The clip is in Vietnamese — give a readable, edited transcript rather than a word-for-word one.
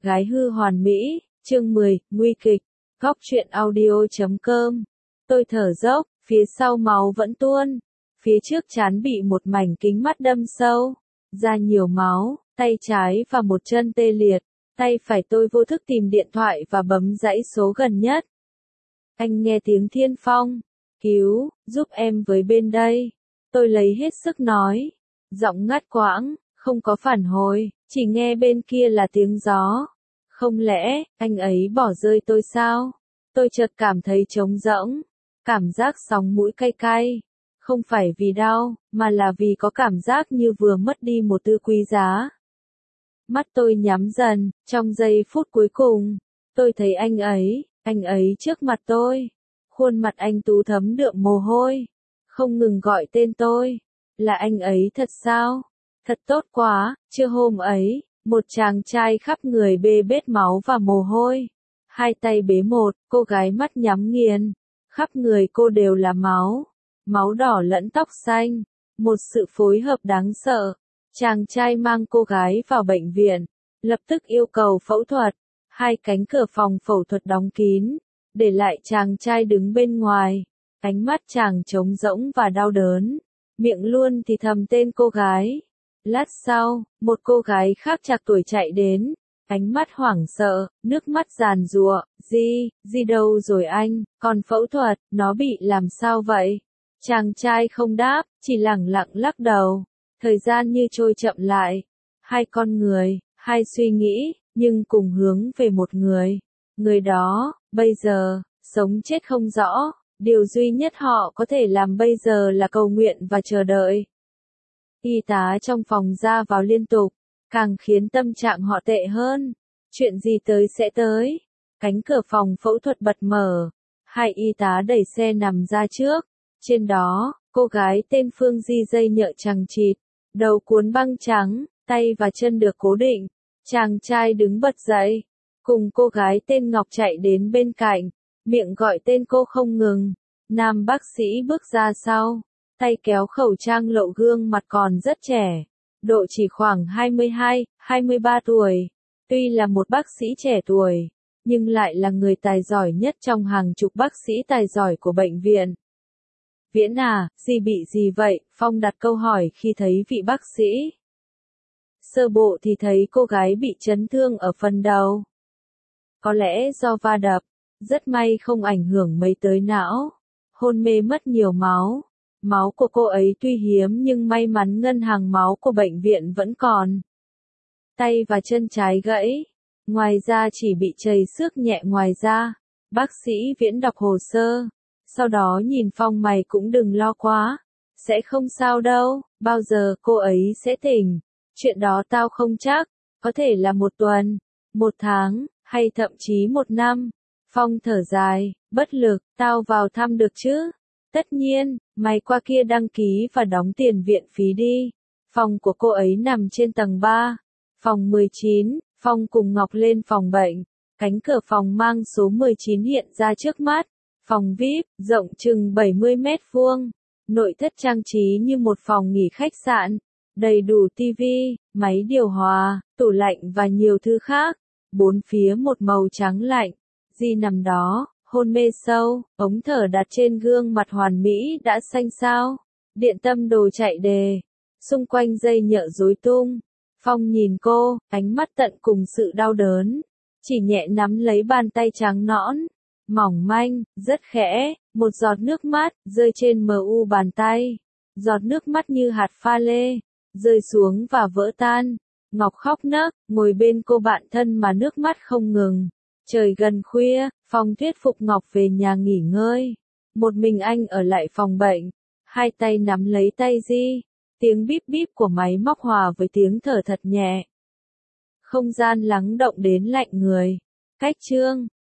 Gái hư hoàn mỹ, chương 10, nguy kịch, góc truyện audio.com. Tôi thở dốc, phía sau máu vẫn tuôn, phía trước trán bị một mảnh kính mắt đâm sâu, ra nhiều máu, tay trái và một chân tê liệt, tay phải tôi vô thức tìm điện thoại và bấm dãy số gần nhất. Anh nghe tiếng Thiên Phong, cứu, giúp em với bên đây. Tôi lấy hết sức nói, giọng ngắt quãng, không có phản hồi, chỉ nghe bên kia là tiếng gió. Không lẽ, anh ấy bỏ rơi tôi sao? Tôi chợt cảm thấy trống rỗng, cảm giác sóng mũi cay cay. Không phải vì đau, mà là vì có cảm giác như vừa mất đi một thứ quý giá. Mắt tôi nhắm dần, trong giây phút cuối cùng, tôi thấy anh ấy trước mặt tôi. Khuôn mặt anh tú thấm đượm mồ hôi, không ngừng gọi tên tôi. Là anh ấy thật sao? Thật tốt quá, chưa hôm ấy, một chàng trai khắp người bê bết máu và mồ hôi. Hai tay bế một, cô gái mắt nhắm nghiền. Khắp người cô đều là máu, máu đỏ lẫn tóc xanh. Một sự phối hợp đáng sợ. Chàng trai mang cô gái vào bệnh viện, lập tức yêu cầu phẫu thuật. Hai cánh cửa phòng phẫu thuật đóng kín, để lại chàng trai đứng bên ngoài. Ánh mắt chàng trống rỗng và đau đớn, miệng luôn thì thầm tên cô gái. Lát sau, một cô gái khác trạc tuổi chạy đến, ánh mắt hoảng sợ, nước mắt giàn giụa. Di đâu rồi anh, còn phẫu thuật, nó bị làm sao vậy? Chàng trai không đáp, chỉ lẳng lặng lắc đầu. Thời gian như trôi chậm lại. Hai con người, hai suy nghĩ, nhưng cùng hướng về một người. Người đó, bây giờ, sống chết không rõ. Điều duy nhất họ có thể làm bây giờ là cầu nguyện và chờ đợi. Y tá trong phòng ra vào liên tục, càng khiến tâm trạng họ tệ hơn. Chuyện gì tới sẽ tới. Cánh cửa phòng phẫu thuật bật mở. Hai y tá đẩy xe nằm ra trước. Trên đó, cô gái tên Phương Di dây nhợ chằng chịt, đầu cuốn băng trắng, tay và chân được cố định. Chàng trai đứng bật dậy, cùng cô gái tên Ngọc chạy đến bên cạnh, miệng gọi tên cô không ngừng. Nam bác sĩ bước ra sau, tay kéo khẩu trang lộ gương mặt còn rất trẻ, độ chỉ khoảng 22, 23 tuổi. Tuy là một bác sĩ trẻ tuổi, nhưng lại là người tài giỏi nhất trong hàng chục bác sĩ tài giỏi của bệnh viện. Viễn à, gì bị gì vậy? Phong đặt câu hỏi khi thấy vị bác sĩ. Sơ bộ thì thấy cô gái bị chấn thương ở phần đầu. Có lẽ do va đập, rất may không ảnh hưởng mấy tới não. Hôn mê mất nhiều máu. Máu của cô ấy tuy hiếm nhưng may mắn ngân hàng máu của bệnh viện vẫn còn. Tay và chân trái gãy. Ngoài ra chỉ bị trầy xước nhẹ ngoài da. Bác sĩ Viễn đọc hồ sơ. Sau đó nhìn Phong mày cũng đừng lo quá. Sẽ không sao đâu, bao giờ cô ấy sẽ tỉnh. Chuyện đó tao không chắc. Có thể là 1 tuần, 1 tháng, hay thậm chí 1 năm. Phong thở dài, bất lực, tao vào thăm được chứ? Tất nhiên, mày qua kia đăng ký và đóng tiền viện phí đi. Phòng của cô ấy nằm trên tầng 3. Phòng 19, Phong cùng Ngọc lên phòng bệnh. Cánh cửa phòng mang số 19 hiện ra trước mắt. Phòng VIP, rộng chừng 70 mét vuông. Nội thất trang trí như một phòng nghỉ khách sạn. Đầy đủ tivi, máy điều hòa, tủ lạnh và nhiều thứ khác. Bốn phía một màu trắng lạnh. Di nằm đó, hôn mê sâu, ống thở đặt trên gương mặt hoàn mỹ đã xanh xao. Điện tâm đồ chạy đề. Xung quanh dây nhợ rối tung. Phong nhìn cô, ánh mắt tận cùng sự đau đớn. Chỉ nhẹ nắm lấy bàn tay trắng nõn, mỏng manh, rất khẽ, một giọt nước mắt rơi trên mu bàn tay. Giọt nước mắt như hạt pha lê, rơi xuống và vỡ tan. Ngọc khóc nấc, ngồi bên cô bạn thân mà nước mắt không ngừng. Trời gần khuya, Phong thuyết phục Ngọc về nhà nghỉ ngơi. Một mình anh ở lại phòng bệnh, hai tay nắm lấy tay Di. Tiếng bíp bíp của máy móc hòa với tiếng thở thật nhẹ. Không gian lắng động đến lạnh người. Cách chương